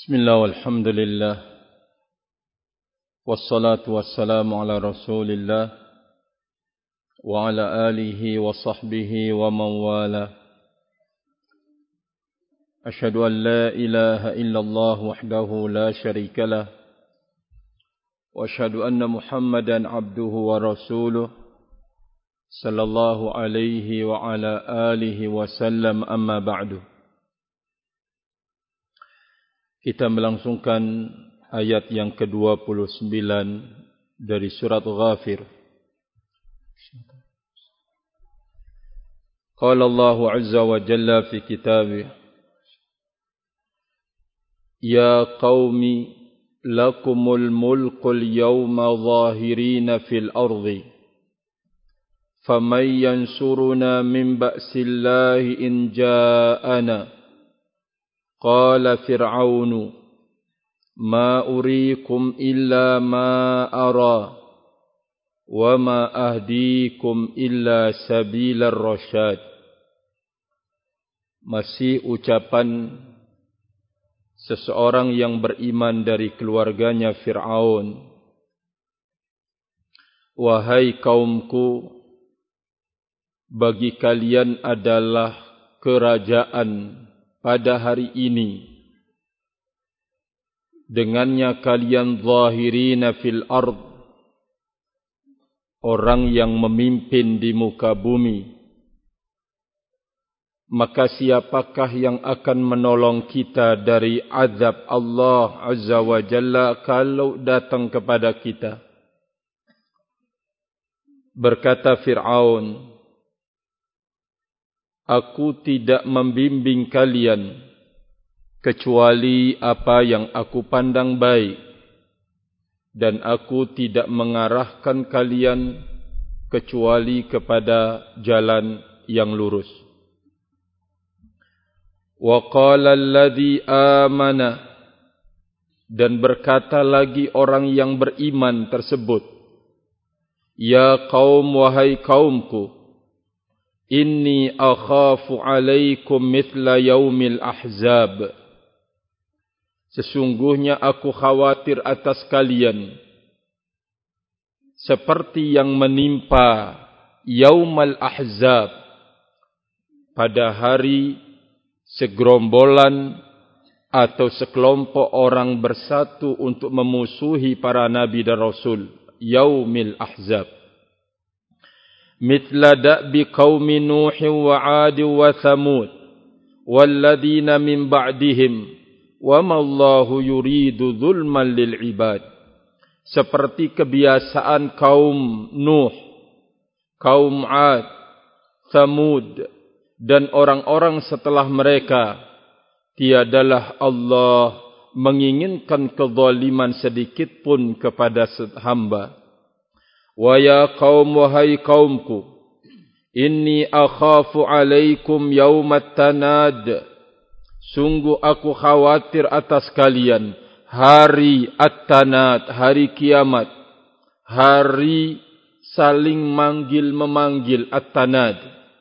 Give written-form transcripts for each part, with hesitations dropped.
Bismillah walhamdulillah wassalatu wassalamu ala rasulillah wa ala alihi wa sahbihi wa man wala. Asyhadu an la ilaha illallah wahdahu la syarika lah wa asyhadu anna Muhammadan abduhu wa rasuluh sallallahu alaihi wa ala alihi wa sallam, amma ba'du. Kita melangsungkan ayat yang ke-29 dari surat Ghafir. Qala Allah Azza wa Jalla fi kitabih, Ya qawmi lakumul mulkul yawma zahirina fil ardi, faman yansuruna min ba'sillahi in ja'ana. Qala Fir'aunu ma uriikum illa ma ara wa ma ahdiikum illa sabilar rasyad. Masih ucapan seseorang yang beriman dari keluarganya Fir'aun. Wahai kaumku, bagi kalian adalah kerajaan pada hari ini. Dengannya kalian zahirina fil ard, orang yang memimpin di muka bumi. Maka siapakah yang akan menolong kita dari azab Allah Azza wa Jalla kalau datang kepada kita? Berkata Fir'aun, Aku tidak membimbing kalian kecuali apa yang aku pandang baik, dan aku tidak mengarahkan kalian kecuali kepada jalan yang lurus. Wa qala alladhi amana, dan berkata lagi orang yang beriman tersebut, Ya qaum, wahai kaumku, Inni akhafu alaikum mithla yaumil ahzab. Sesungguhnya aku khawatir atas kalian seperti yang menimpa Yaumal Ahzab, pada hari segerombolan atau sekelompok orang bersatu untuk memusuhi para nabi dan rasul. Yaumil Ahzab. Mithla da'bi qaumi Nuhin wa 'Ad wa Thamud walladhina min ba'dihim wa ma Allahu yuridu zulman lil 'ibad. Seperti kebiasaan kaum Nuh, kaum 'Ad, Thamud dan orang-orang setelah mereka, tiadalah Allah menginginkan kezaliman sedikit pun kepada hamba. Wa ya qaum, wahai kaumku, inni akhafu alaikum yaumat tanad. Sungguh aku khawatir atas kalian hari at-tanad, hari kiamat, hari saling manggil-memanggil, at-tanad.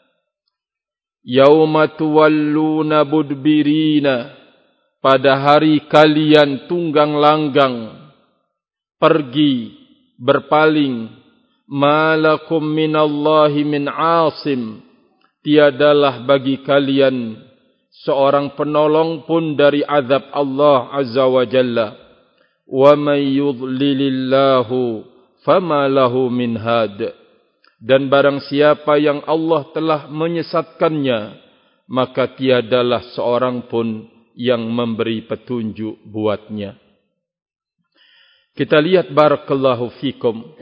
Yauma tuwalluna mudbirina, pada hari kalian tunggang langgang, pergi, berpaling. Malakum minallahi min asim, tiadalah bagi kalian seorang penolong pun dari azab Allah Azza wa Jalla. Wa may yudlilillahu fama lahu min had. Dan barang siapa yang Allah telah menyesatkannya, maka tiadalah seorang pun yang memberi petunjuk buatnya. Kita lihat barakallahu fikum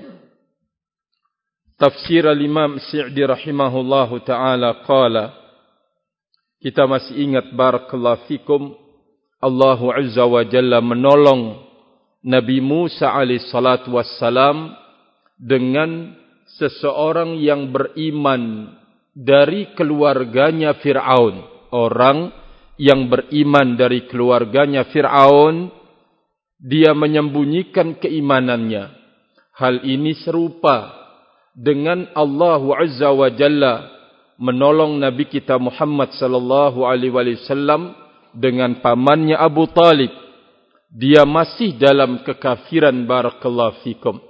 tafsir al-Imam Sa'di rahimahullahu ta'ala qala. Kita masih ingat barakallahu fikum, Allah Azza wa Jalla menolong Nabi Musa alaihi salatu wassalam dengan seseorang yang beriman dari keluarganya Fir'aun. Orang yang beriman dari keluarganya Fir'aun, dia menyembunyikan keimanannya. Hal ini serupa dengan Allah Azza wa Jalla menolong Nabi kita Muhammad sallallahu alaihi wasallam dengan pamannya Abu Talib dia masih dalam kekafiran. Barakallahu fikum.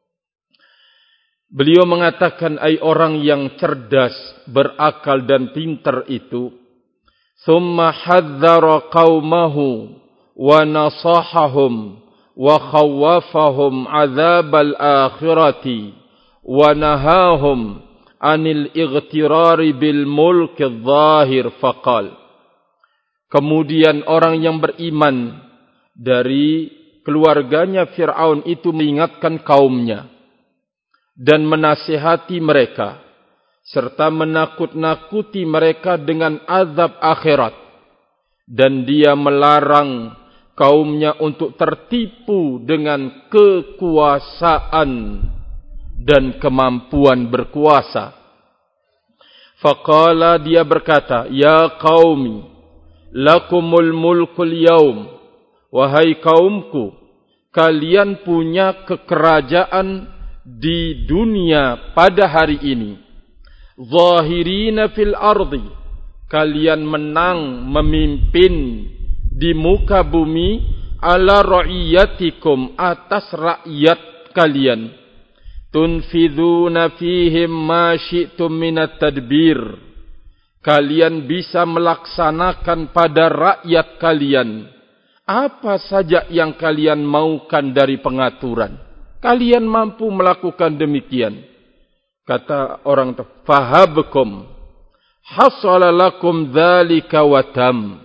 Beliau mengatakan, ai orang yang cerdas, berakal dan pintar itu, thumma hadzara qaumahu wa nasahahum wa khawwafahum adzabal akhirati wa nahahum anil ightirari bil mulki adh-dhahir faqal. Kemudian orang yang beriman dari keluarganya Fir'aun itu mengingatkan kaumnya dan menasihati mereka serta menakut-nakuti mereka dengan azab akhirat, dan dia melarang kaumnya untuk tertipu dengan kekuasaan dan kemampuan berkuasa. Faqala, dia berkata, ya qaumi lakumul mulkul yaum, wahai kaumku, kalian punya kekerajaan di dunia pada hari ini. Zahirina fil ardi, kalian menang memimpin di muka bumi, ala ra'iyatikum, atas rakyat kalian. Tunfiduna fihim ma syi'tum minat tadbir, kalian bisa melaksanakan pada rakyat kalian apa saja yang kalian maukan dari pengaturan. Kalian mampu melakukan demikian. Kata orang itu, fahabkum hasala lakum dzalika wa tam.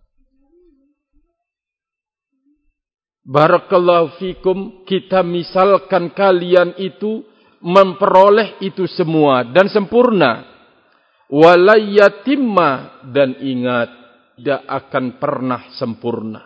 Barakallahu fikum, kita misalkan kalian itu memperoleh itu semua dan sempurna. Walayatimma, dan ingat, tidak akan pernah sempurna.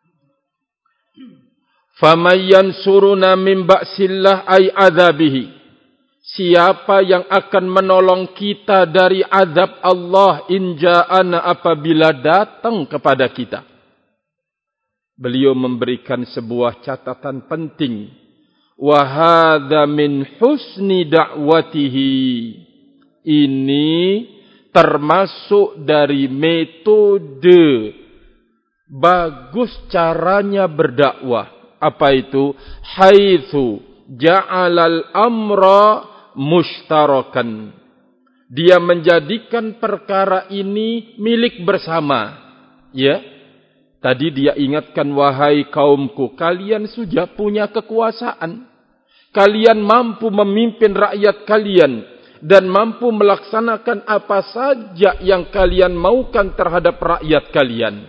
Famayyan suruna min ba'sillah ay azabihi, siapa yang akan menolong kita dari azab Allah in ja'ana, apabila datang kepada kita. Beliau memberikan sebuah catatan penting. Wa hadza min husni da'watihi, ini termasuk dari metode bagus caranya berdakwah. Apa itu? Haitsu ja'alal amra mushtarakan, dia menjadikan perkara ini milik bersama. Ya, tadi dia ingatkan, wahai kaumku, kalian sudah punya kekuasaan, kalian mampu memimpin rakyat kalian dan mampu melaksanakan apa saja yang kalian maukan terhadap rakyat kalian.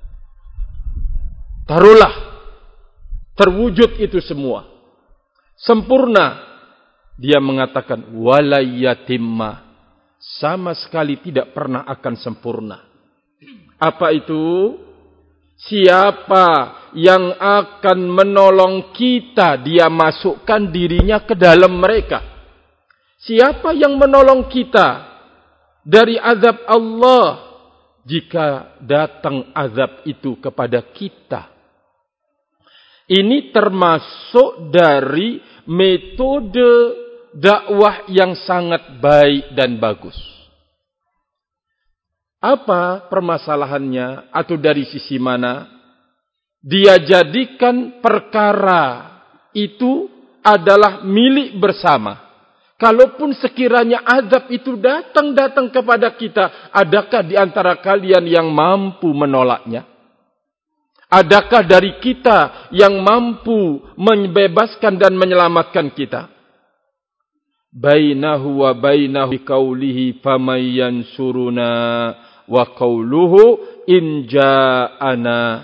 Taruhlah terwujud itu semua sempurna. Dia mengatakan walayatimma, sama sekali tidak pernah akan sempurna. Apa itu? Siapa yang akan menolong kita, dia masukkan dirinya ke dalam mereka. Siapa yang menolong kita dari azab Allah jika datang azab itu kepada kita? Ini termasuk dari metode dakwah yang sangat baik dan bagus. Apa permasalahannya atau dari sisi mana? Dia jadikan perkara itu adalah milik bersama. Kalaupun sekiranya azab itu datang kepada kita, adakah di antara kalian yang mampu menolaknya? Adakah dari kita yang mampu membebaskan dan menyelamatkan kita? Bainahu wa bainahu biqaulihi famayyan suruna wa qauluhu in ja'ana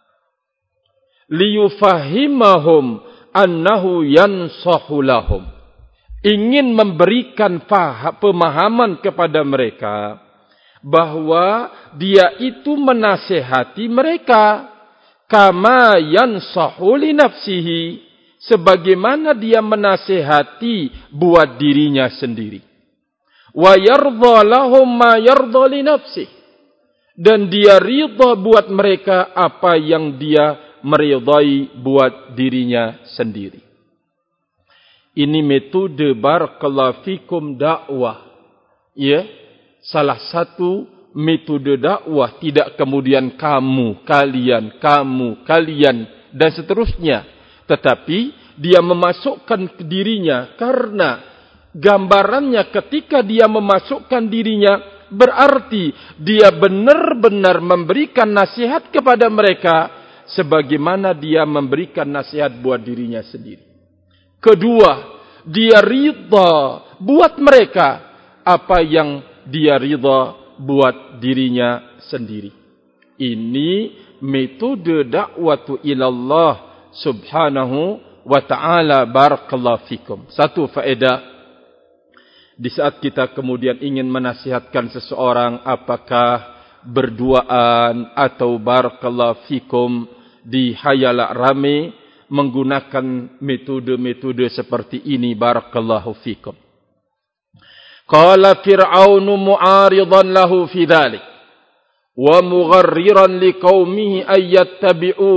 liyufahimahum annahu yansahu lahum. Ingin memberikan pemahaman kepada mereka bahwa dia itu menasihati mereka. Kama yansahu li nafsihi, sebagaimana dia menasihati buat dirinya sendiri. Wa yardha lahum ma yardha li nafsihi, dan dia ridha buat mereka apa yang dia meridai buat dirinya sendiri. Ini metode barakallahu fikum dakwah. Ya, salah satu metode dakwah tidak kemudian kamu, kalian dan seterusnya, tetapi dia memasukkan ke dirinya, karena gambarannya ketika dia memasukkan dirinya berarti dia benar-benar memberikan nasihat kepada mereka sebagaimana dia memberikan nasihat buat dirinya sendiri. Kedua, dia ridha buat mereka apa yang dia ridha buat dirinya sendiri. Ini metode dakwatu ilallah subhanahu wa ta'ala. Barakallahu fikum. Satu faedah, di saat kita kemudian ingin menasihatkan seseorang, apakah berduaan atau barakallahu fikum di hayalak rame, menggunakan metode-metode seperti ini. Barakallahu fikum. Qala Fir'aunu mu'aridan lahu fi dhalik wa mugharriran liqaumihi ayyattabi'u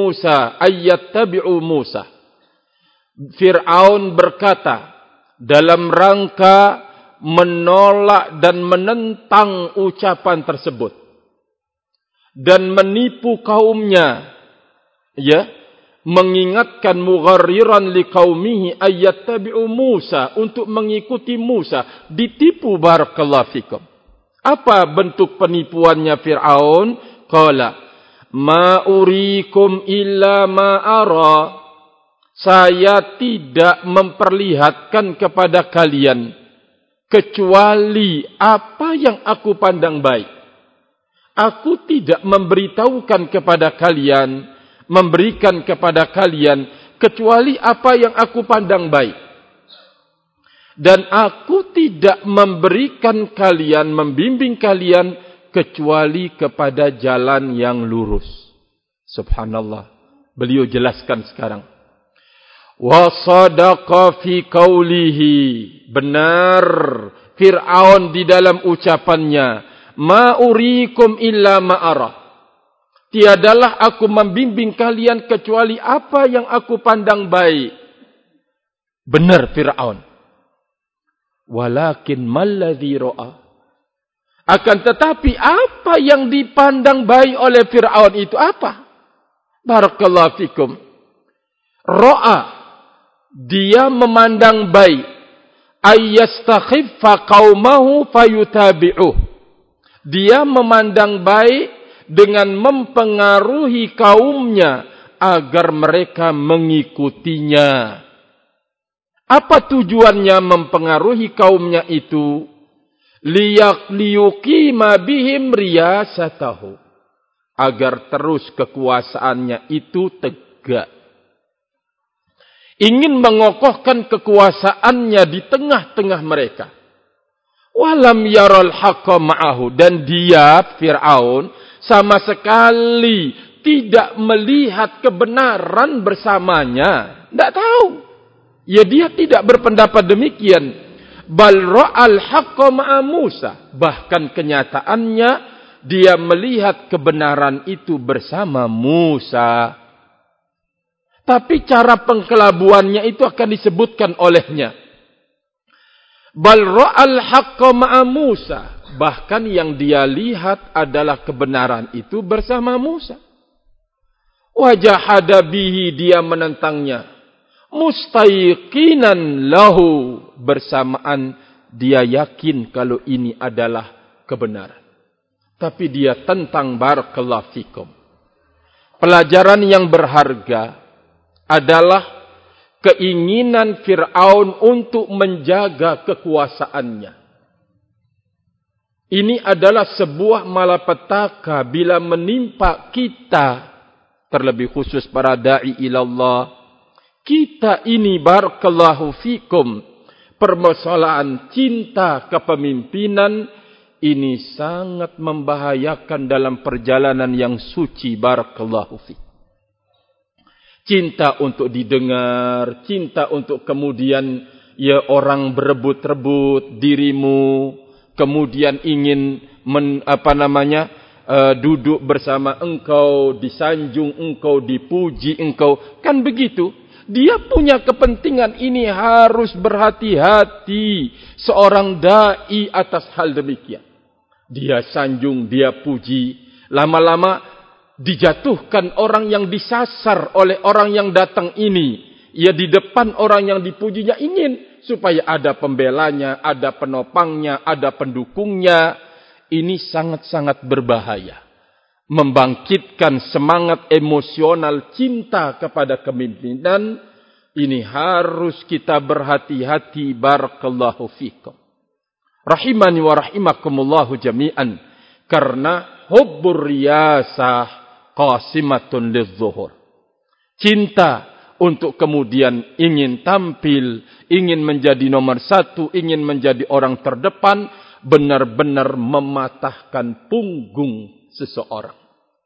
Musa. Fir'aun berkata dalam rangka menolak dan menentang ucapan tersebut dan menipu kaumnya, mengingatkan mugharriran liqaumihi ayyattabi'u Musa, untuk mengikuti Musa, ditipu. Barakallahu fikum. Apa bentuk penipuannya Fir'aun? Qala ma urikum illa ma ara. Saya tidak memperlihatkan kepada kalian kecuali apa yang aku pandang baik. Aku tidak memberitahukan kepada kalian, memberikan kepada kalian kecuali apa yang aku pandang baik. Dan aku tidak memberikan kalian, membimbing kalian kecuali kepada jalan yang lurus. Subhanallah. Beliau jelaskan sekarang. Wa sadaqa fi qawlihi. Benar Fir'aun di dalam ucapannya. Ma urikum illa ma ara. Tiadalah aku membimbing kalian kecuali apa yang aku pandang baik. Benar Fir'aun. Walakin malladhi ra'a. Akan tetapi apa yang dipandang baik oleh Fir'aun itu apa? Barakallahu fikum. Ra'a. Dia memandang baik. Ayyastakhiffa qaumahu fayutabi'uh. Dia memandang baik dengan mempengaruhi kaumnya agar mereka mengikutinya. Apa tujuannya mempengaruhi kaumnya itu? Liyuqima bihim riyasatahu. Agar terus kekuasaannya itu tegak. Ingin mengokohkan kekuasaannya di tengah-tengah mereka. Walam yaral haqqa ma'ahu. Dan dia, Fir'aun, sama sekali tidak melihat kebenaran bersamanya. Tidak tahu. Ya, dia tidak berpendapat demikian. Bal ra'al haqqa ma'a Musa. Bahkan kenyataannya dia melihat kebenaran itu bersama Musa. Tapi cara pengkelabuannya itu akan disebutkan olehnya. Bal ra'al haqqa ma'a Musa. Bahkan yang dia lihat adalah kebenaran itu bersama Musa. Wajahada bihi, dia menentangnya. Mustayqinan lahu, bersamaan dia yakin kalau ini adalah kebenaran. Tapi dia tentang. Barakallahu fikum. Pelajaran yang berharga adalah keinginan Fir'aun untuk menjaga kekuasaannya. Ini adalah sebuah malapetaka bila menimpa kita, terlebih khusus para da'i ilallah. Kita ini, barakallahu fikum, permasalahan cinta kepemimpinan ini sangat membahayakan dalam perjalanan yang suci. Barakallahu fikum. Cinta untuk didengar, cinta untuk kemudian orang berebut-rebut dirimu, kemudian ingin duduk bersama engkau, disanjung engkau, dipuji engkau, kan begitu? Dia punya kepentingan ini, harus berhati-hati seorang dai atas hal demikian. Dia sanjung, dia puji. Lama-lama dijatuhkan orang yang disasar oleh orang yang datang ini. Ia di depan orang yang dipujinya ingin supaya ada pembelanya, ada penopangnya, ada pendukungnya. Ini sangat-sangat berbahaya. Membangkitkan semangat emosional cinta kepada kepemimpinan. Ini harus kita berhati-hati. Barakallahu fikum. Rahimani wa rahimakumullahu jami'an. Karena hubbur riyasah qasimatun lizuhur. Cinta untuk kemudian ingin tampil, ingin menjadi nomor satu, ingin menjadi orang terdepan, benar-benar mematahkan punggung seseorang.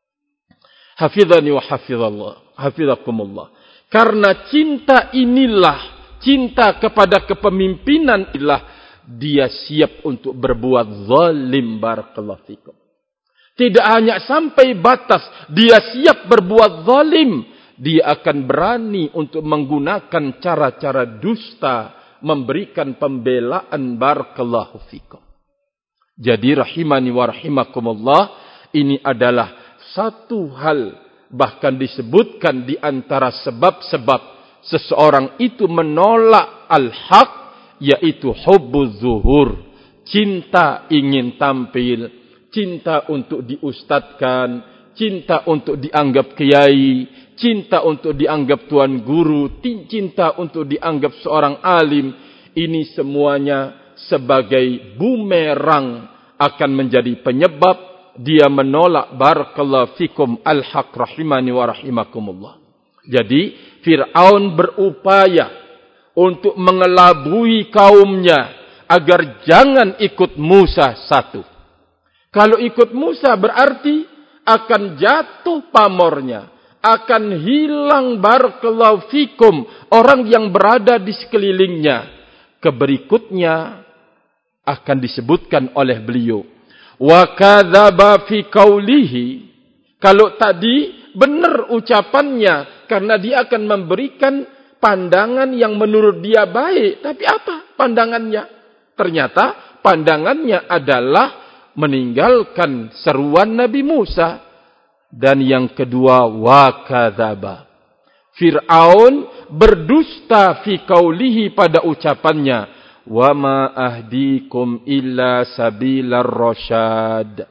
Hafizani wa hafizakumullah. Karena cinta inilah, cinta kepada kepemimpinan inilah, dia siap untuk berbuat zalim. Barakallahu fikum. Tidak hanya sampai batas dia siap berbuat zalim, dia akan berani untuk menggunakan cara-cara dusta, memberikan pembelaan. Barakallahu fikum. Jadi rahimani wa rahimakumullah, ini adalah satu hal, bahkan disebutkan di antara sebab-sebab seseorang itu menolak al-haq, yaitu hubbuz zuhur, cinta ingin tampil, cinta untuk diustadkan, cinta untuk dianggap kiai, cinta untuk dianggap tuan guru, cinta untuk dianggap seorang alim. Ini semuanya sebagai bumerang akan menjadi penyebab dia menolak barakallahu fikum al-haq. Rahimani wa rahimakumullah. Jadi Fir'aun berupaya untuk mengelabui kaumnya agar jangan ikut Musa satu. Kalau ikut Musa berarti akan jatuh pamornya, akan hilang barakallahu fikum orang yang berada di sekelilingnya. Keberikutnya akan disebutkan oleh beliau, wa kadzaba fi qaulihi. Kalau tadi benar ucapannya karena dia akan memberikan pandangan yang menurut dia baik. Tapi apa pandangannya? Ternyata pandangannya adalah meninggalkan seruan Nabi Musa. Dan yang kedua, wa kadzaba. Fir'aun berdusta fi qaulihi pada ucapannya, wa ma ahdikum illa sabilar rasyad.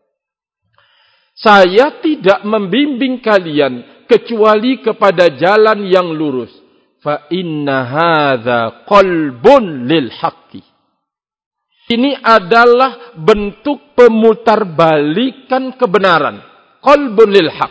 Saya tidak membimbing kalian kecuali kepada jalan yang lurus. Fa inna hadza qalbun lil haqqi. Ini adalah bentuk pemutarbalikan kebenaran. Qalbun lil haqq.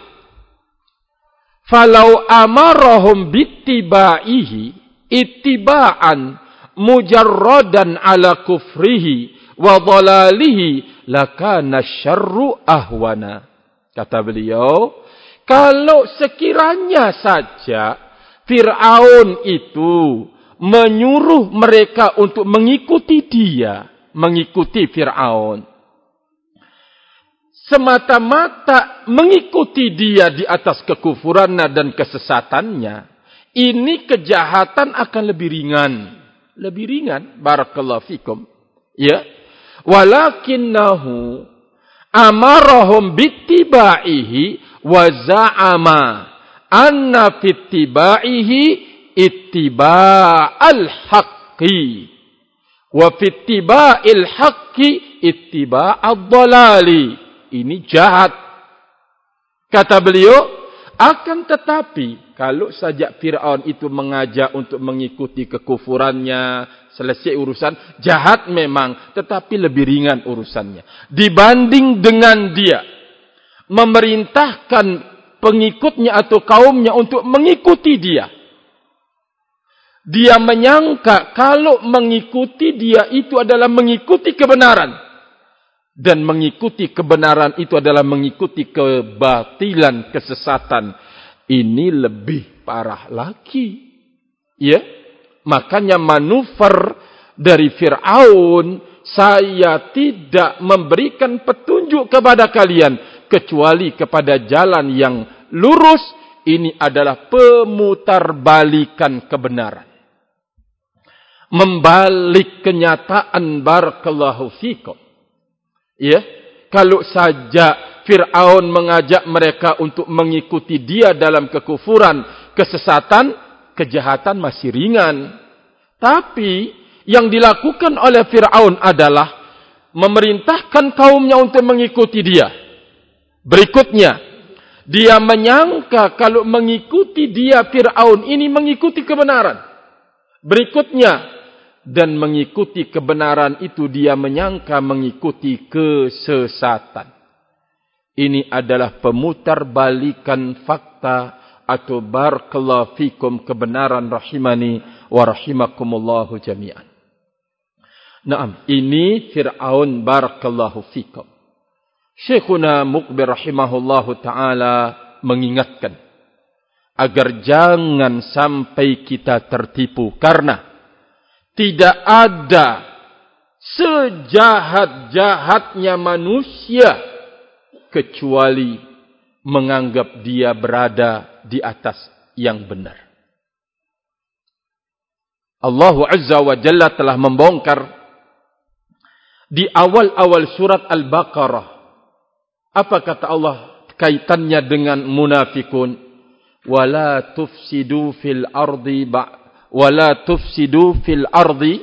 Falau amarahum bittiba'ihi ittiba'an mujarradan ala kufrihi wa dhalalihi lakana syarru ahwana. Kata beliau, kalau sekiranya saja Fir'aun itu menyuruh mereka untuk mengikuti dia, mengikuti Fir'aun, semata-mata mengikuti dia di atas kekufurannya dan kesesatannya, ini kejahatan akan lebih ringan. Lebih ringan, barakallahu fikum. Ya. Walakinnahu amarahum bittiba'ihi wa za'ama anna fittiba'ihi ittiba'al haqqi wa fittiba'il haqqi ittiba'ad dhalali. Ini jahat. Kata beliau, akan tetapi kalau saja Fir'aun itu mengajak untuk mengikuti kekufurannya, selesai urusan, jahat memang, tetapi lebih ringan urusannya dibanding dengan dia memerintahkan pengikutnya atau kaumnya untuk mengikuti dia. Dia menyangka kalau mengikuti dia itu adalah mengikuti kebenaran. Dan mengikuti kebenaran itu adalah mengikuti kebatilan, kesesatan. Ini lebih parah lagi. Ya, makanya manuver dari Fir'aun, saya tidak memberikan petunjuk kepada kalian kecuali kepada jalan yang lurus. Ini adalah pemutarbalikan kebenaran. Membalik kenyataan barakallahu fikum. Ya, kalau saja Fir'aun mengajak mereka untuk mengikuti dia dalam kekufuran, kesesatan, kejahatan masih ringan. Tapi yang dilakukan oleh Fir'aun adalah memerintahkan kaumnya untuk mengikuti dia. Berikutnya, dia menyangka kalau mengikuti dia Fir'aun ini mengikuti kebenaran. Berikutnya, dan mengikuti kebenaran itu dia menyangka mengikuti kesesatan. Ini adalah pemutarbalikan fakta atau barakallahu fikum kebenaran rahimani wa rahimakumullahu jami'an. Naam, ini Fir'aun barakallahu fikum. Syekhuna Muqbil rahimahullahu ta'ala mengingatkan agar jangan sampai kita tertipu, karena tidak ada sejahat-jahatnya manusia kecuali menganggap dia berada di atas yang benar. Allah Azza wa Jalla telah membongkar di awal-awal surat Al-Baqarah. Apa kata Allah kaitannya dengan munafikun? Wala tufsidu fil ardi wala tufsidu fil ardi.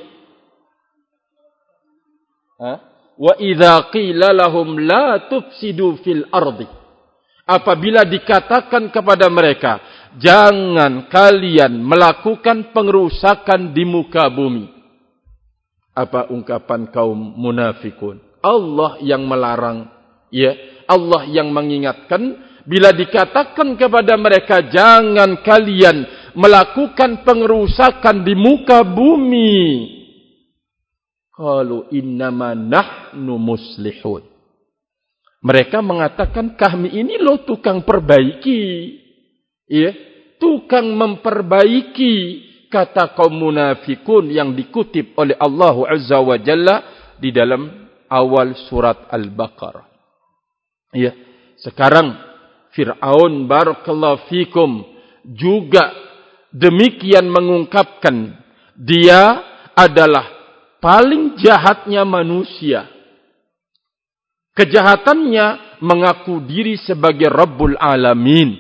Wa idza qila lahum la tufsidu fil ardi. Apabila dikatakan kepada mereka, jangan kalian melakukan pengerusakan di muka bumi. Apa ungkapan kaum munafikun? Allah yang melarang, ya, Allah yang mengingatkan bila dikatakan kepada mereka jangan kalian melakukan pengerusakan di muka bumi. Qalu innama nahnu muslihun. Mereka mengatakan kami ini loh tukang perbaiki. Ya, tukang memperbaiki, kata kaum munafikun yang dikutip oleh Allah Azza wa Jalla di dalam awal surat Al-Baqarah. Ya, sekarang Fir'aun barakallahu fikum juga demikian mengungkapkan dia adalah paling jahatnya manusia. Kejahatannya mengaku diri sebagai Rabbul Alamin.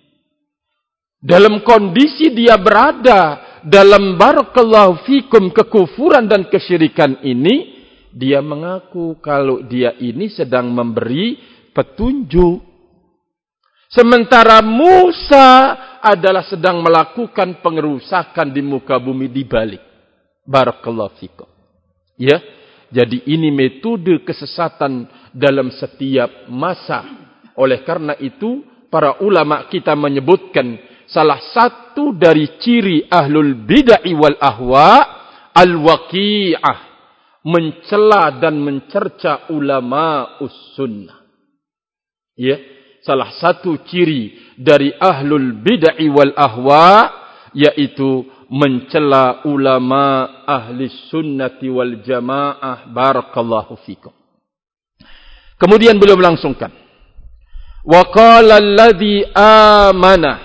Dalam kondisi dia berada dalam barakallahu fikum kekufuran dan kesyirikan ini, dia mengaku kalau dia ini sedang memberi petunjuk. Sementara Musa adalah sedang melakukan pengerusakan di muka bumi di balik. Barakallahu fikum. Ya, jadi ini metode kesesatan dalam setiap masa. Oleh karena itu, para ulama kita menyebutkan salah satu dari ciri ahlul bid'ah wal ahwa al-waqi'ah, mencela dan mencerca ulama us-sunnah. Ya, salah satu ciri dari ahlul bid'ah wal ahwa yaitu mencela ulama ahli sunnati wal jamaah. Barakallahu fikum. Kemudian beliau melangsungkan, wa qala alladhi amana,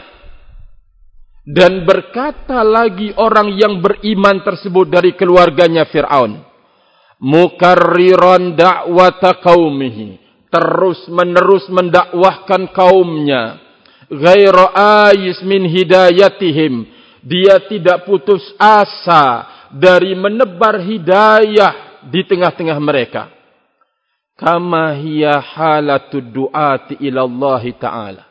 dan berkata lagi orang yang beriman tersebut dari keluarganya Fir'aun, mukarriran da'wata qaumihi, terus menerus mendakwahkan kaumnya, ghaira ayis min hidayatihim, dia tidak putus asa dari menebar hidayah di tengah-tengah mereka. Kama hiya halatud du'ati ila Allah Ta'ala,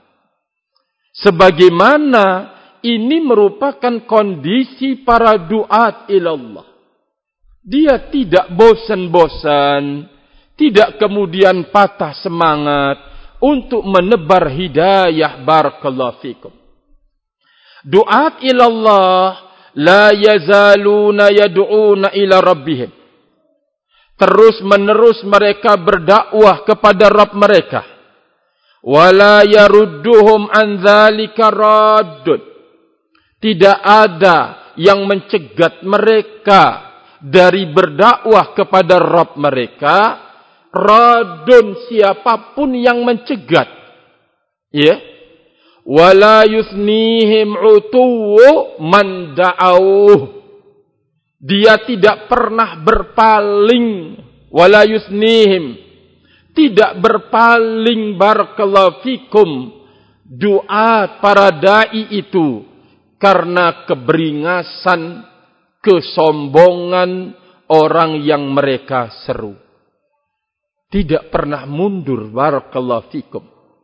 sebagaimana ini merupakan kondisi para du'at ila Allah. Dia tidak bosan-bosan, tidak kemudian patah semangat untuk menebar hidayah. Barakallahu fikum. Du'at ila Allah la yazaluna yad'una ila rabbihim, terus menerus mereka berdakwah kepada Rabb mereka. Wala yarudduhum an dzalika raddun, tidak ada yang mencegat mereka dari berdakwah kepada Rabb mereka. Raddun, siapapun yang mencegat. Ya. Wala yusnihim utuwu man da'auh, dia tidak pernah berpaling. Wala yusnihim, tidak berpaling barakallahu fikum doa para dai itu karena keberingasan, kesombongan orang yang mereka seru. Tidak pernah mundur barakallahu fikum.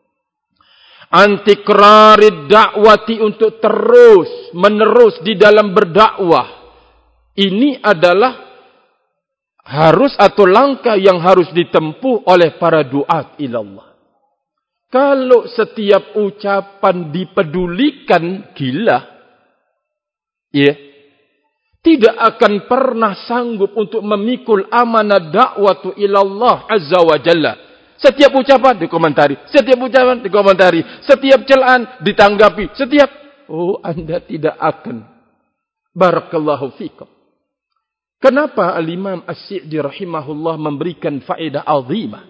Antikrarid dakwati, untuk terus menerus di dalam berdakwah. Ini adalah harus atau langkah yang harus ditempuh oleh para duat ilallah. Kalau setiap ucapan dipedulikan, gila. Ya. Tidak akan pernah sanggup untuk memikul amanah dakwatu ilallah azza wa jalla. Setiap ucapan dikomentari, setiap ucapan dikomentari, setiap celaan ditanggapi, setiap Anda tidak akan. Barakallahu fikum. Kenapa Al-Imam As-Sa'di rahimahullah memberikan faedah azimah?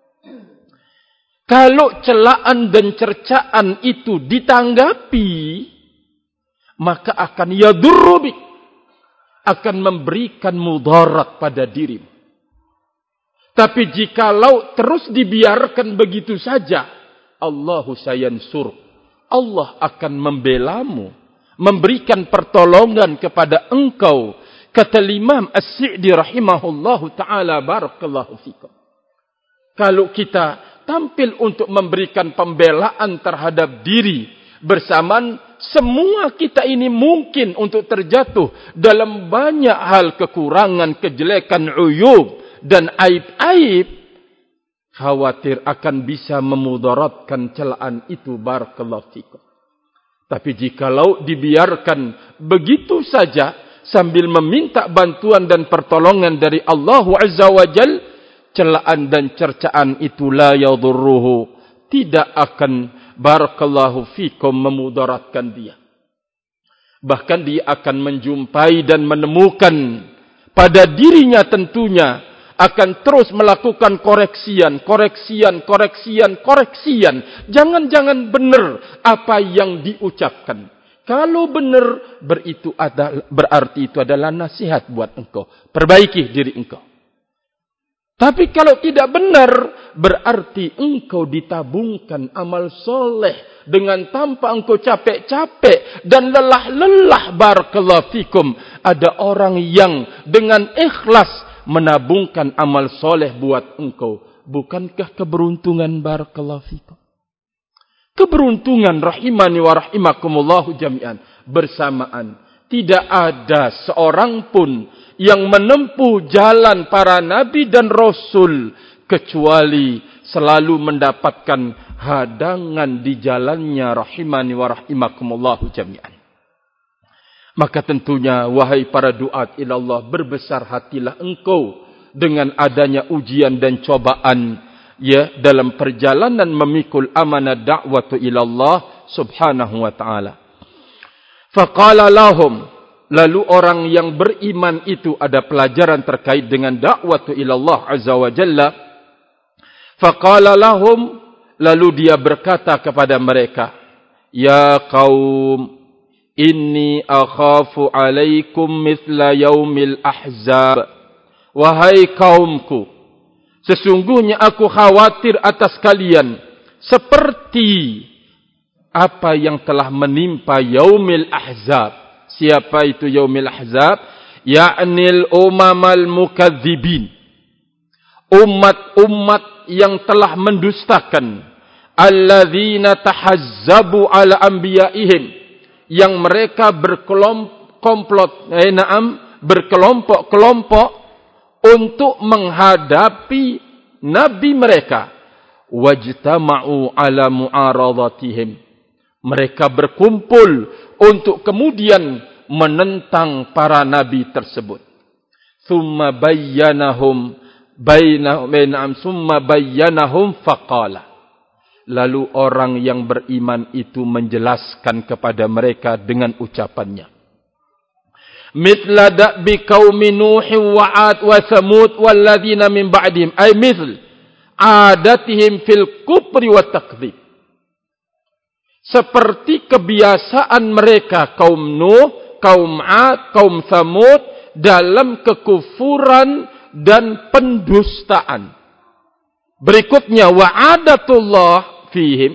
Kalau celaan dan cercaan itu ditanggapi, maka akan yadurrubik, akan memberikan mudarat pada dirimu. Tapi jikalau terus dibiarkan begitu saja, Allahu sayansur, Allah akan membelamu, memberikan pertolongan kepada engkau. Kata Imam As-Sa'di rahimahullahu ta'ala, barakallahu fikum. Kalau kita tampil untuk memberikan pembelaan terhadap diri, bersamaan semua kita ini mungkin untuk terjatuh dalam banyak hal kekurangan, kejelekan, uyub dan aib-aib, khawatir akan bisa memudaratkan celaan itu, barakallahu fikum. Tapi jikalau dibiarkan begitu saja sambil meminta bantuan dan pertolongan dari Allah Azza wa Jal, celaan dan cercaan itu la yadurruhu, tidak akan barakallahu fikum memudaratkan dia. Bahkan dia akan menjumpai dan menemukan pada dirinya tentunya akan terus melakukan koreksian. Jangan-jangan benar apa yang diucapkan. Kalau benar, berarti itu adalah nasihat buat engkau. Perbaiki diri engkau. Tapi kalau tidak benar, berarti engkau ditabungkan amal soleh dengan tanpa engkau capek-capek dan lelah-lelah, barakallahu fikum. Ada orang yang dengan ikhlas menabungkan amal soleh buat engkau. Bukankah keberuntungan, barakallahu fikum? Keberuntungan rahimani wa rahimakumullahu jami'an. Bersamaan, tidak ada seorang pun yang menempuh jalan para nabi dan rasul kecuali selalu mendapatkan hadangan di jalannya, rahimani wa rahimakumullahu jami'an. Maka tentunya wahai para duat ilallah, berbesar hatilah engkau dengan adanya ujian dan cobaan ya dalam perjalanan memikul amanah da'watu ilallah subhanahu wa ta'ala. Faqala lahum, lalu orang yang beriman itu ada pelajaran terkait dengan da'watu ilallah azza wa jalla. Faqala lahum, lalu dia berkata kepada mereka, ya qaum, inni akhafu alaikum mithla yaumil ahzab. Wahai kaumku, sesungguhnya aku khawatir atas kalian seperti apa yang telah menimpa yaumil ahzab. Siapa itu yaumil ahzab? Ya'nil umamal mukadzibin. Umat-umat yang telah mendustakan. Alladzina tahazzabu ala anbiya'ihim. Yang mereka berkelompok-kelompok untuk menghadapi nabi mereka. Wajtama'u ala mu'aradatihim. Mereka berkumpul untuk kemudian menentang para nabi tersebut. Thumma bayyanahum faqala. Lalu orang yang beriman itu menjelaskan kepada mereka dengan ucapannya. Mithla da'bi qaumi Nuhin wa 'ad wa Thamud walladzina min ba'dihim, ay mithl adatihim fil kufri wa takdzib. Seperti kebiasaan mereka kaum Nuh, kaum 'ad, kaum Thamud dalam kekufuran dan pendustaan. Berikutnya, wa'adatullah fihim,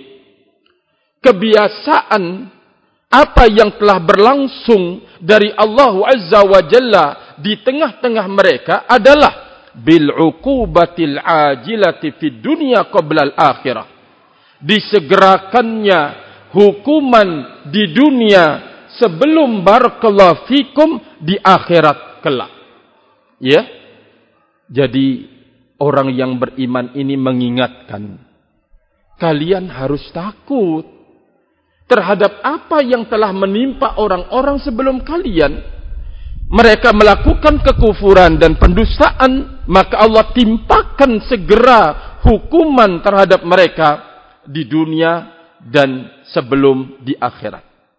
kebiasaan apa yang telah berlangsung dari Allah Azza wa Jalla di tengah-tengah mereka adalah bil'uqubatil ajilati fid dunya qabla al-akhirah. Disegerakannya hukuman di dunia sebelum barakallahu fikum di akhirat kelak. Ya. Jadi orang yang beriman ini mengingatkan, kalian harus takut terhadap apa yang telah menimpa orang-orang sebelum kalian. Mereka melakukan kekufuran dan pendustaan, maka Allah timpakan segera hukuman terhadap mereka di dunia dan sebelum di akhirat.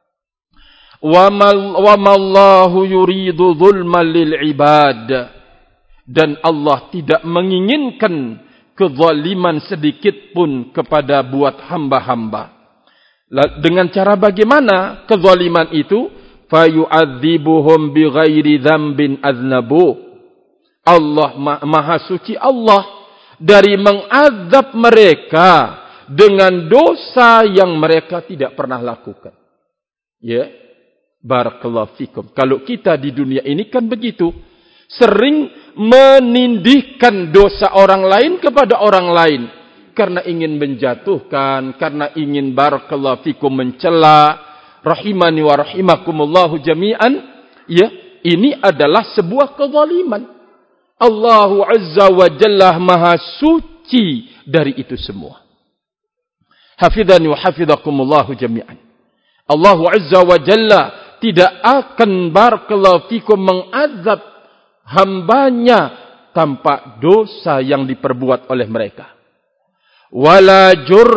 Wa mallahu yuridu zulman lil ibad. Dan Allah tidak menginginkan kezaliman sedikit pun kepada buat hamba-hamba. Dengan cara bagaimana kezaliman itu? Fayu'adzibuhum bighairi dzambin aznabu. Allah Maha Suci Allah dari mengazab mereka dengan dosa yang mereka tidak pernah lakukan. Ya. Barakallahu fikum. Kalau kita di dunia ini kan begitu. Sering menindihkan dosa orang lain kepada orang lain. Karena ingin menjatuhkan, karena ingin barakallahu fikum mencela, rahimani wa rahimakumullahu jami'an. Ya, ini adalah sebuah kezaliman. Allah Azza wa Jalla Maha Suci dari itu semua. Hafidhani wa hafidhakumullahu jami'an. Allah Azza wa Jalla tidak akan barakallahu fikum mengazab hambanya tanpa dosa yang diperbuat oleh mereka. Wala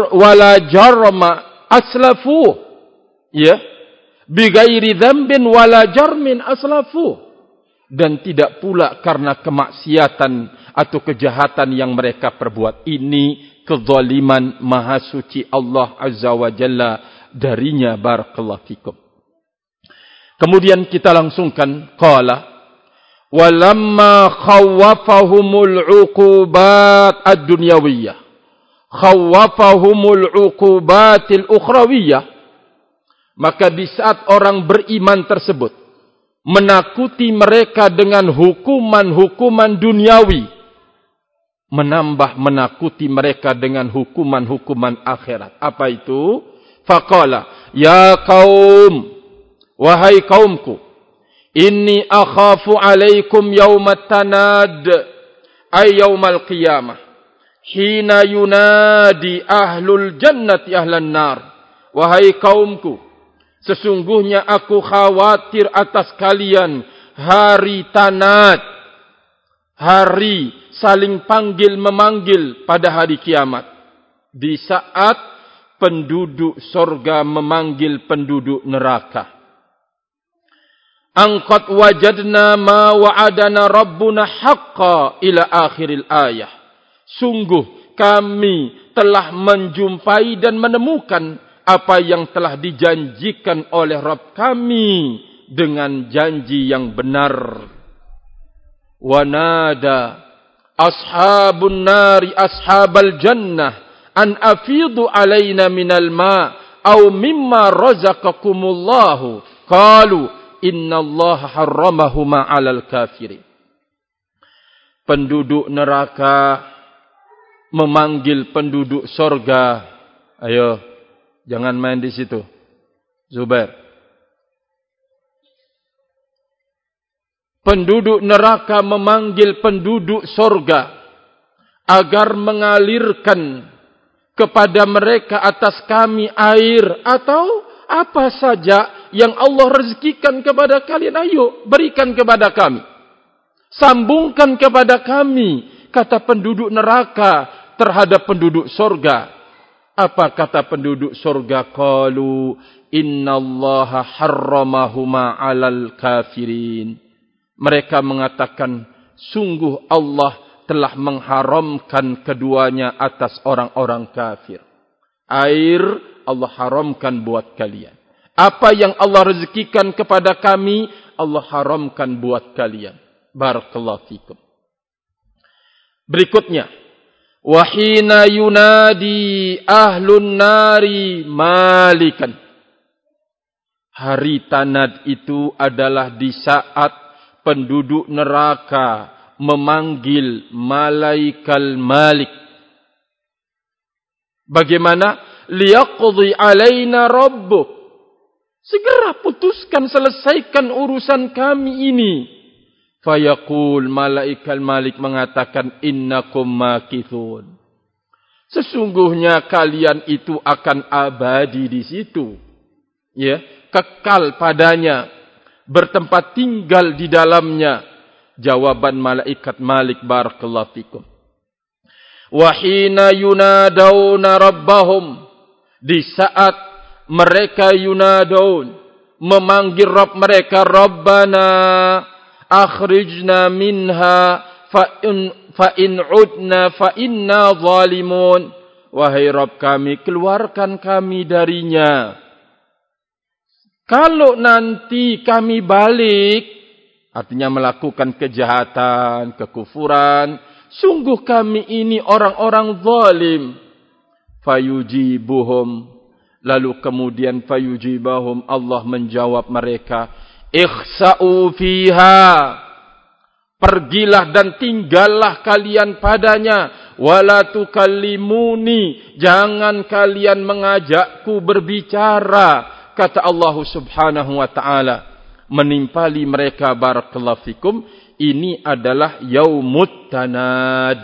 jarma aslafu, ya, bighairi dzambin wala jarmin aslafu, dan tidak pula karena kemaksiatan atau kejahatan yang mereka perbuat. Ini kezaliman Maha Suci Allah Azza wa Jalla darinya. Barakallahu fikum. Kemudian kita langsungkan qala walamma khawwafahumul uqubat ad-dunyawiyah khawwafahumul uqubatil ukhrawiyah, maka di saat orang beriman tersebut menakuti mereka dengan hukuman-hukuman duniawi, menambah menakuti mereka dengan hukuman-hukuman akhirat. Apa itu? Faqala ya qaum, wahai kaumku, inni akhafu alaikum yaumat tanad, ay yaumal qiyamah, hina yunadi ahlul jannati ahlan nar. Wahai kaumku, sesungguhnya aku khawatir atas kalian hari tanad, hari saling panggil memanggil pada hari kiamat, di saat penduduk surga memanggil penduduk neraka. Angkat wajadna ma wa'adana rabbuna haqqa ila akhiril ayah. Sungguh kami telah menjumpai dan menemukan apa yang telah dijanjikan oleh Rabb kami dengan janji yang benar. Wa nada ashabun nari ashabal jannah an afidu alaina minal ma aw mimma razaqakumullahu qalu innallaha harramahuma 'alal kafirin. Penduduk neraka memanggil penduduk surga. Ayo, jangan main di situ, Zubair. Penduduk neraka memanggil penduduk surga agar mengalirkan kepada mereka atas kami air atau apa saja yang Allah rezekikan kepada kalian. Ayo, berikan kepada kami, sambungkan kepada kami, kata penduduk neraka terhadap penduduk surga. Apa kata penduduk surga? Qalu innallaha harramahuma 'alal kafirin. Mereka mengatakan, sungguh Allah telah mengharamkan keduanya atas orang-orang kafir. Air Allah haramkan buat kalian. Apa yang Allah rezekikan kepada kami, Allah haramkan buat kalian. Barakallahu fikum. Berikutnya, wa hina yunadi ahlun nari malikan. Hari tanad itu adalah di saat penduduk neraka memanggil malaikal malik. Bagaimana? Liyaqdi alaina rabbuk. Segera putuskan, selesaikan urusan kami ini. Fayaqul, malaikal malik mengatakan, innakum makithun. Sesungguhnya kalian itu akan abadi di situ. Ya, kekal padanya, bertempat tinggal di dalamnya. Jawaban malaikat malik, barakallahu fikum. Wa hina yunadawna rabbahum, di saat mereka yunadaun, memanggil Rabb mereka, Rabbana akhrijna minha fa in udna fa inna zalimun. Wahai Rabb kami, keluarkan kami darinya. Kalau nanti kami balik, artinya melakukan kejahatan, kekufuran, sungguh kami ini orang-orang zalim. Fayujibuhum, lalu kemudian fayujibahum, Allah menjawab mereka, ikhsa'u fiha, pergilah dan tinggallah kalian padanya, wala tukallimuni, jangan kalian mengajakku berbicara. Kata Allah subhanahu wa ta'ala, menimpali mereka, barakallahu fikum, ini adalah yaumut tanad.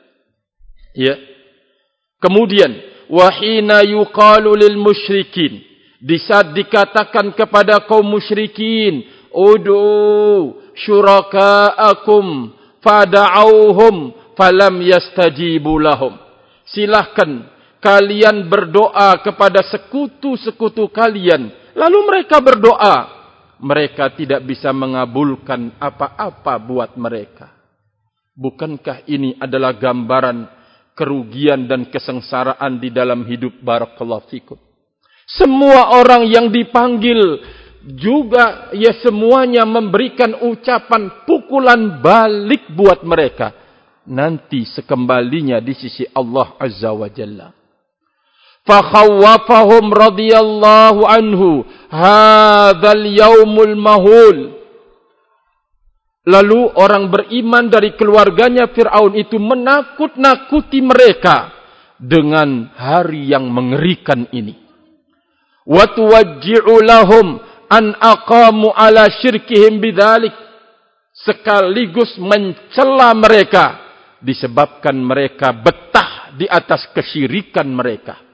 Ya. Kemudian, wahina yuqalu lil musyrikin, di saat dikatakan kepada kaum musyrikin, ud'u syuraka'akum fada'auhum falam yastajibu lahum. Silahkan kalian berdoa kepada sekutu-sekutu kalian. Lalu mereka berdoa. Mereka tidak bisa mengabulkan apa-apa buat mereka. Bukankah ini adalah gambaran kerugian dan kesengsaraan di dalam hidup, barakallahu fikum. Semua orang yang dipanggil juga, ya semuanya memberikan ucapan pukulan balik buat mereka. Nanti sekembalinya di sisi Allah Azza wa Jalla. Fakhawwafahum radhiyallahu anhu hadzal yaumul mahul. Lalu orang beriman dari keluarganya Fir'aun itu menakut-nakuti mereka dengan hari yang mengerikan ini. Wa tuwajji'u lahum an aqamu ala syirkihim bidzalik, sekaligus mencela mereka disebabkan mereka betah di atas kesyirikan mereka.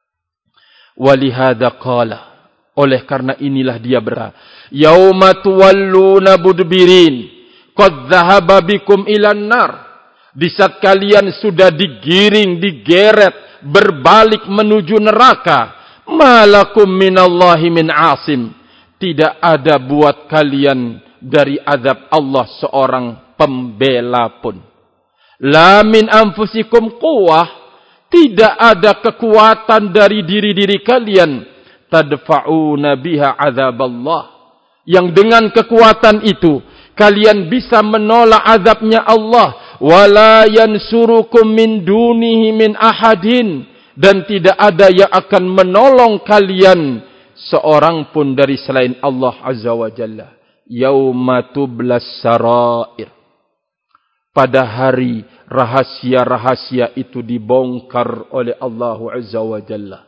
Walihada qala, oleh karena inilah dia berkata, yauma tuwalluna mudbirin qad dhahaba bikum ilan nar, di saat kalian sudah digiring, digeret, berbalik menuju neraka, malakum minallahi min asim, tidak ada buat kalian dari azab Allah seorang pembela pun. La min anfusikum quwwah, tidak ada kekuatan dari diri-diri kalian, tadfa'una biha azab Allah, yang dengan kekuatan itu kalian bisa menolak azabnya Allah. Wala yansurukum min dunihi min ahadin, dan tidak ada yang akan menolong kalian seorang pun dari selain Allah Azza wa Jalla. Yauma tublas sarair, pada hari rahasia-rahasia itu dibongkar oleh Allah Azza wa Jalla,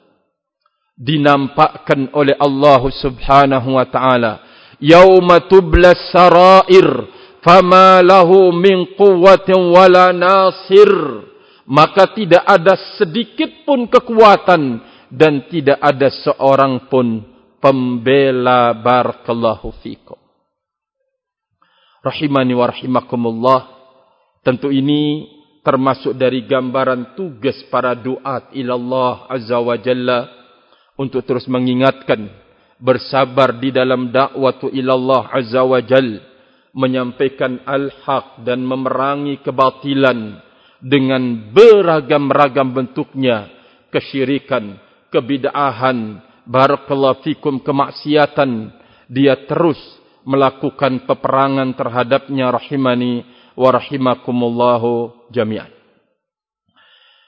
dinampakkan oleh Allah Subhanahu wa ta'ala. Yauma tublas sarair fama lahu min quwwatin wala nasir, maka tidak ada sedikit pun kekuatan dan tidak ada seorang pun pembela. Barakallahu fikum. Rahimani wa rahimakumullah. Tentu ini termasuk dari gambaran tugas para duat ilallah Azza wa Jalla untuk terus mengingatkan, bersabar di dalam dakwah ilallah Azza wa Jalla, menyampaikan al-haq dan memerangi kebatilan dengan beragam-ragam bentuknya, kesyirikan, kebid'ahan, barakallahu fikum, kemaksiatan. Dia terus melakukan peperangan terhadapnya, rahimani wa rahimakumullahu jami'an.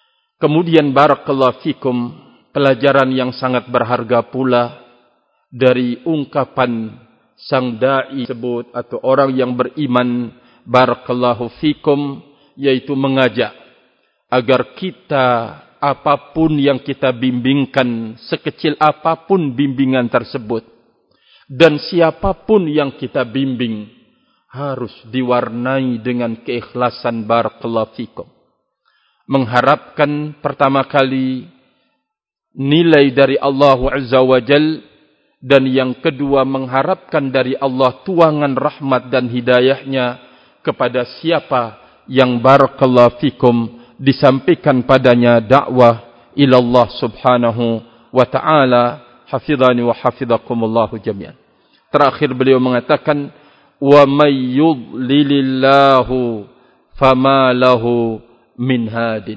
Kemudian barakallahu fikum, pelajaran yang sangat berharga pula dari ungkapan sang da'i tersebut atau orang yang beriman, barakallahu fikum, yaitu mengajak agar kita, apapun yang kita bimbingkan, sekecil apapun bimbingan tersebut, dan siapapun yang kita bimbing, harus diwarnai dengan keikhlasan, barakallahu fikum. Mengharapkan pertama kali nilai dari Allah Azza wa Jal, dan yang kedua mengharapkan dari Allah tuangan rahmat dan hidayahnya kepada siapa yang barakallahu fikum disampaikan padanya dakwah ila Allah subhanahu wa ta'ala. Hafidhani wa hafidhakumullahu jami'an. Terakhir beliau mengatakan, wa may yudlilillahu fama lahu min hadin.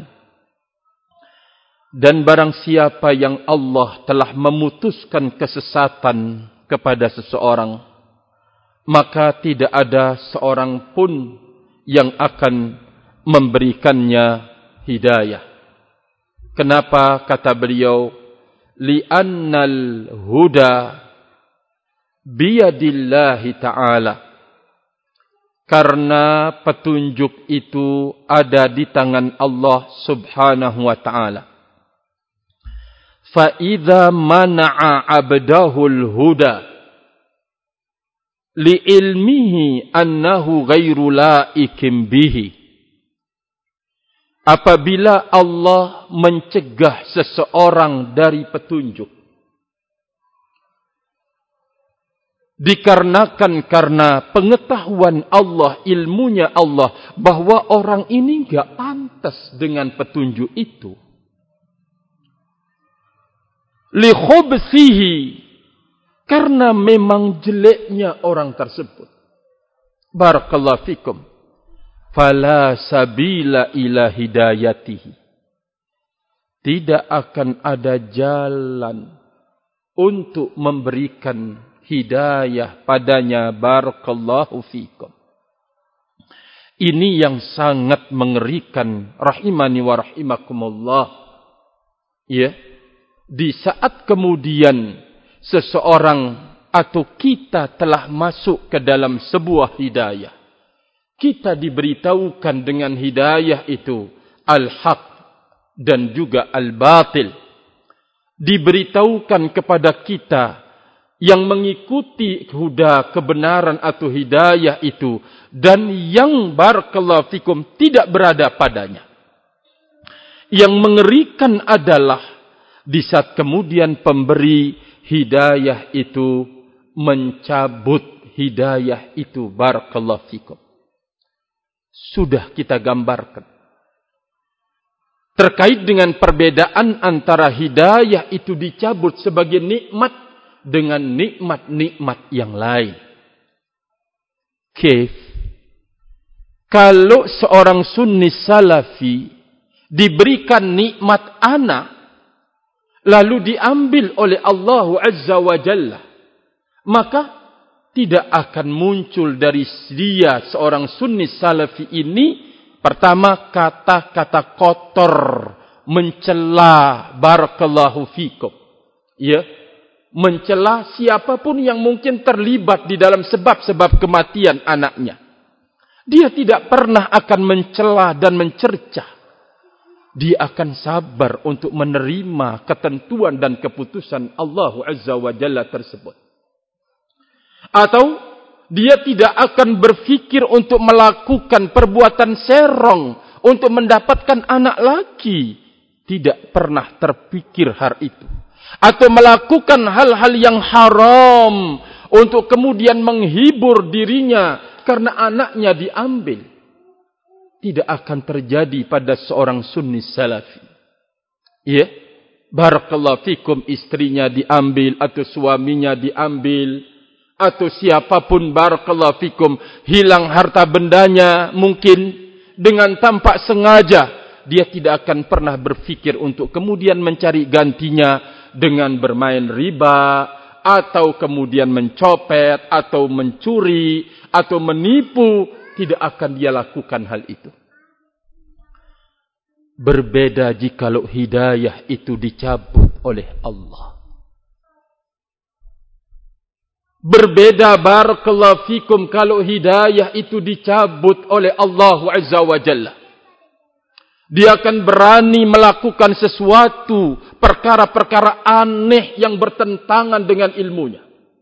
Dan barang siapa yang Allah telah memutuskan kesesatan kepada seseorang, maka tidak ada seorang pun yang akan memberikannya hidayah. Kenapa? Kata beliau, li'annal huda biyadillahi ta'ala. Karena petunjuk itu ada di tangan Allah subhanahu wa ta'ala. Fa'idha mana'a abdahul huda li'ilmihi annahu ghairu la'ikim bihi. Apabila Allah mencegah seseorang dari petunjuk, dikarenakan karena pengetahuan Allah, ilmunya Allah, bahwa orang ini enggak pantas dengan petunjuk itu. Li khubsihi, karena memang jeleknya orang tersebut. Barakallahu fikum. Fala sabila ila hidayatihi. Tidak akan ada jalan untuk memberikan hidayah padanya. Barakallahu fikum. Ini yang sangat mengerikan, rahimani wa rahimakumullah. Ya, di saat kemudian seseorang atau kita telah masuk ke dalam sebuah hidayah, kita diberitahukan dengan hidayah itu al-haq dan juga al-batil. Diberitahukan kepada kita yang mengikuti huda kebenaran atau hidayah itu, dan yang barakallahu fikum tidak berada padanya. Yang mengerikan adalah di saat kemudian pemberi hidayah itu mencabut hidayah itu. Barakallahu fikum. Sudah kita gambarkan terkait dengan perbedaan antara hidayah itu dicabut sebagai nikmat dengan nikmat-nikmat yang lain. Kif? Kalau seorang sunni salafi diberikan nikmat anak, lalu diambil oleh Allah Azza wa Jalla, maka tidak akan muncul dari dia seorang sunni salafi ini pertama kata-kata kotor, mencela, barakallahu fikum, ya, mencela siapapun yang mungkin terlibat di dalam sebab-sebab kematian anaknya. Dia tidak pernah akan mencela dan mencercah. Dia akan sabar untuk menerima ketentuan dan keputusan Allah Azza wa Jalla tersebut. Atau dia tidak akan berfikir untuk melakukan perbuatan serong untuk mendapatkan anak laki. Tidak pernah terpikir hal itu. Atau melakukan hal-hal yang haram untuk kemudian menghibur dirinya karena anaknya diambil. Tidak akan terjadi pada seorang sunni salafi. Ya, barakallahu fikum, istrinya diambil atau suaminya diambil, atau siapapun, barakallahu fikum, hilang harta bendanya mungkin dengan tanpa sengaja, dia tidak akan pernah berfikir untuk kemudian mencari gantinya dengan bermain riba, atau kemudian mencopet, atau mencuri, atau menipu. Tidak akan dia lakukan hal itu. Berbeda jikalau hidayah itu dicabut oleh Allah. Berbeda barakallahu fikum kalau hidayah itu dicabut oleh Allah Azza wa Jalla. Dia akan berani melakukan sesuatu perkara-perkara aneh yang bertentangan dengan ilmunya.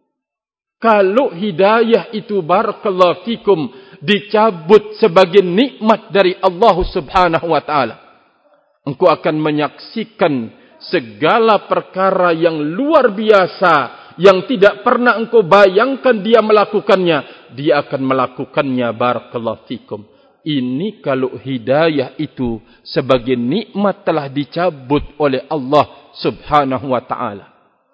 Kalau hidayah itu barakallahu fikum dicabut sebagai nikmat dari Allah Subhanahu wa taala, engkau akan menyaksikan segala perkara yang luar biasa yang tidak pernah engkau bayangkan dia melakukannya, dia akan melakukannya barakallahu fikum. Ini kalau hidayah itu sebagai nikmat telah dicabut oleh Allah Subhanahu wa taala.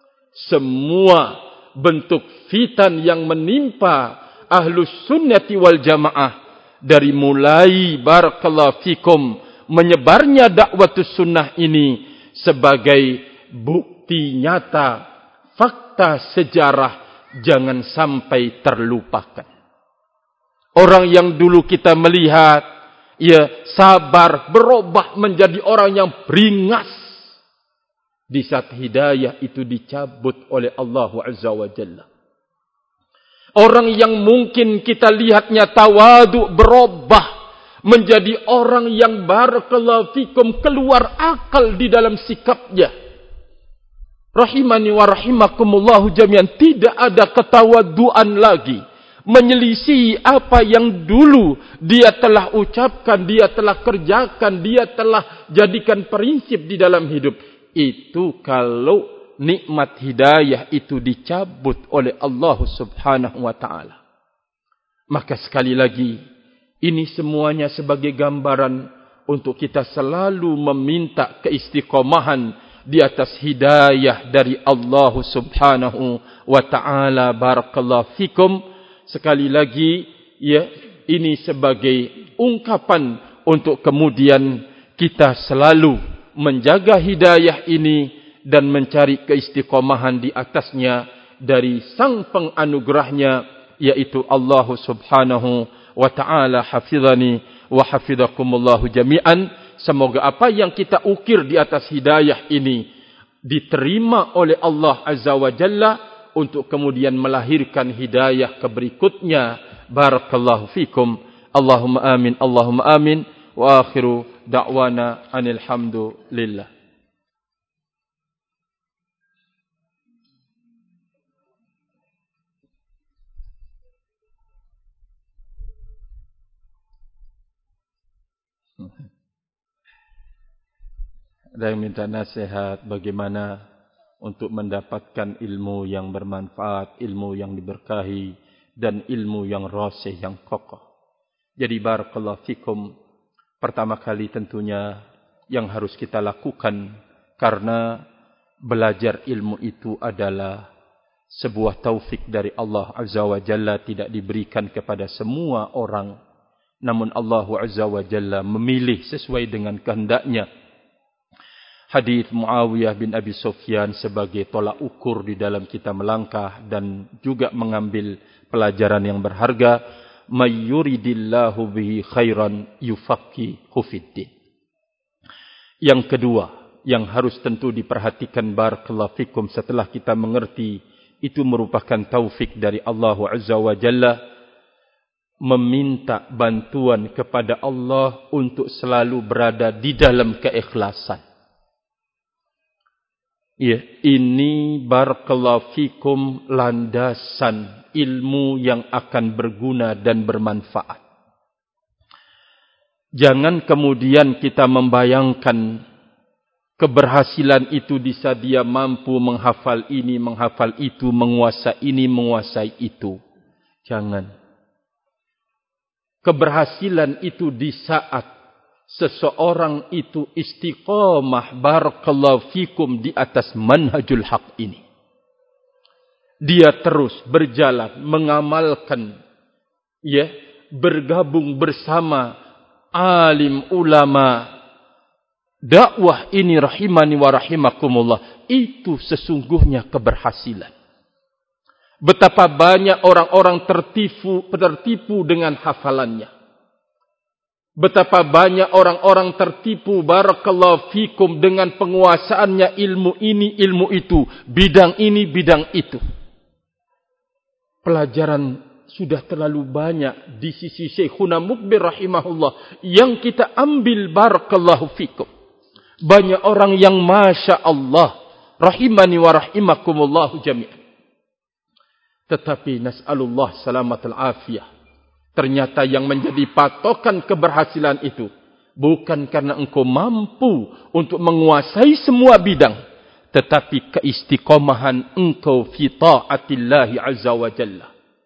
Semua bentuk fitan yang menimpa Ahlus Sunnati wal Jamaah, dari mulai barakallahu fikum menyebarnya dakwatus sunnah ini sebagai bukti nyata, fakta sejarah, jangan sampai terlupakan. Orang yang dulu kita melihat ia sabar, berubah menjadi orang yang beringas di saat hidayah itu dicabut oleh Allah Azza wa Jalla. Orang yang mungkin kita lihatnya tawadu, berubah menjadi orang yang barakallahu fikum keluar akal di dalam sikapnya. Rahimani wa rahimakumullahu jami'an. Tidak ada ketawaduan lagi, menyelisih apa yang dulu dia telah ucapkan, dia telah kerjakan, dia telah jadikan prinsip di dalam hidup. Itu kalau nikmat hidayah itu dicabut oleh Allah Subhanahu wa taala. Maka sekali lagi, ini semuanya sebagai gambaran untuk kita selalu meminta keistiqomahan di atas hidayah dari Allah Subhanahu wa taala. Barakallahu fikum. Sekali lagi, ya, ini sebagai ungkapan untuk kemudian kita selalu menjaga hidayah ini dan mencari keistiqomahan di atasnya dari sang penganugerahnya, yaitu Allah Subhanahu wa ta'ala. Hafizani wa hafizakumullahu jami'an. Semoga apa yang kita ukir di atas hidayah ini diterima oleh Allah Azza wa Jalla untuk kemudian melahirkan hidayah keberikutnya. Barakallahu fikum. Allahumma amin, Allahumma amin. Wa akhiru da'wana anil hamdulillah. Ada yang minta nasihat bagaimana untuk mendapatkan ilmu yang bermanfaat, ilmu yang diberkahi, dan ilmu yang rasih, yang kokoh. Jadi barakallahu fikum, pertama kali tentunya yang harus kita lakukan, karena belajar ilmu itu adalah sebuah taufik dari Allah Azza wa Jalla, tidak diberikan kepada semua orang. Namun Allah Azza wa Jalla memilih sesuai dengan kehendaknya. Hadis Muawiyah bin Abi Sufyan sebagai tolak ukur di dalam kita melangkah dan juga mengambil pelajaran yang berharga. May yuridillahu bihi khairan yufaqihu fiddin. Yang kedua, yang harus tentu diperhatikan barakallahu fikum setelah kita mengerti, itu merupakan taufik dari Allah Azza wa Jalla, meminta bantuan kepada Allah untuk selalu berada di dalam keikhlasan. Ya, ini barakallahu fikum landasan ilmu yang akan berguna dan bermanfaat. Jangan kemudian kita membayangkan keberhasilan itu di saat dia mampu menghafal ini, menghafal itu, menguasai ini, menguasai itu. Jangan. Keberhasilan itu di saat seseorang itu istiqamah barakallahu fikum di atas manhajul haq ini. Dia terus berjalan, mengamalkan, ya, bergabung bersama alim ulama dakwah ini, rahimani wa rahimakumullah. Itu sesungguhnya keberhasilan. Betapa banyak orang-orang tertipu dengan hafalannya. Betapa banyak orang-orang tertipu barakallahu fikum dengan penguasaannya ilmu ini, ilmu itu, bidang ini, bidang itu. Pelajaran sudah terlalu banyak di sisi Syekhuna Mukbir rahimahullah yang kita ambil barakallahu fikum. Banyak orang yang masya Allah rahimani wa rahimakumullahu jami'an. Tetapi nas'alullah salamatul afiyah. Ternyata yang menjadi patokan keberhasilan itu bukan karena engkau mampu untuk menguasai semua bidang, tetapi keistiqomahan engkau fi ta'atillahi azza wa jalla.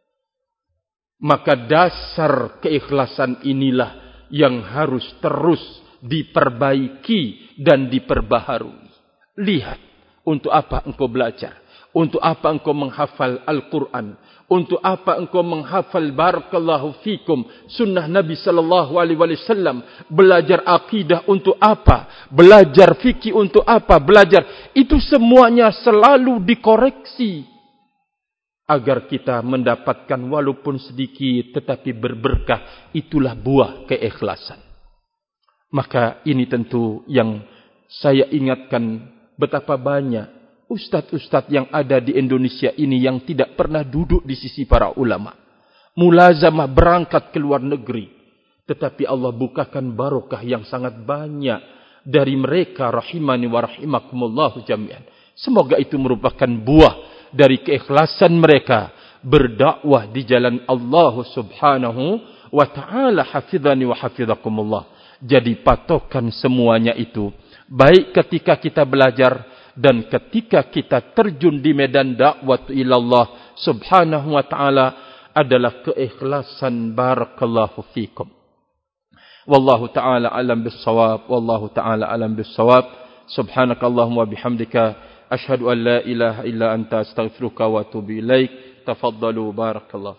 Maka dasar keikhlasan inilah yang harus terus diperbaiki dan diperbaharui. Lihat, untuk apa engkau belajar? Untuk apa engkau menghafal Al-Quran? Untuk apa engkau menghafal barakallahu fikum sunnah Nabi sallallahu alaihi wasallam? Belajar akidah untuk apa? Belajar fikih untuk apa? Belajar itu semuanya selalu dikoreksi agar kita mendapatkan walaupun sedikit tetapi berberkah. Itulah buah keikhlasan. Maka ini tentu yang saya ingatkan, betapa banyak ustaz-ustaz yang ada di Indonesia ini yang tidak pernah duduk di sisi para ulama. Mulazamah berangkat ke luar negeri. Tetapi Allah bukakan barokah yang sangat banyak dari mereka rahimani wa rahimakumullahu jami'an. Semoga itu merupakan buah dari keikhlasan mereka berdakwah di jalan Allah subhanahu wa ta'ala. Hafidhani wa hafidhakumullah. Jadi patokan semuanya itu, baik ketika kita belajar dan ketika kita terjun di medan dakwah ilallah subhanahu wa ta'ala, adalah keikhlasan barakallahu fikum. Wallahu ta'ala alam bissawab. Wallahu ta'ala alam bissawab. Subhanakallahumma bihamdika ashhadu an la ilaha illa anta astaghfiruka wa atubu ilaik. Tafaddalu barakallahu.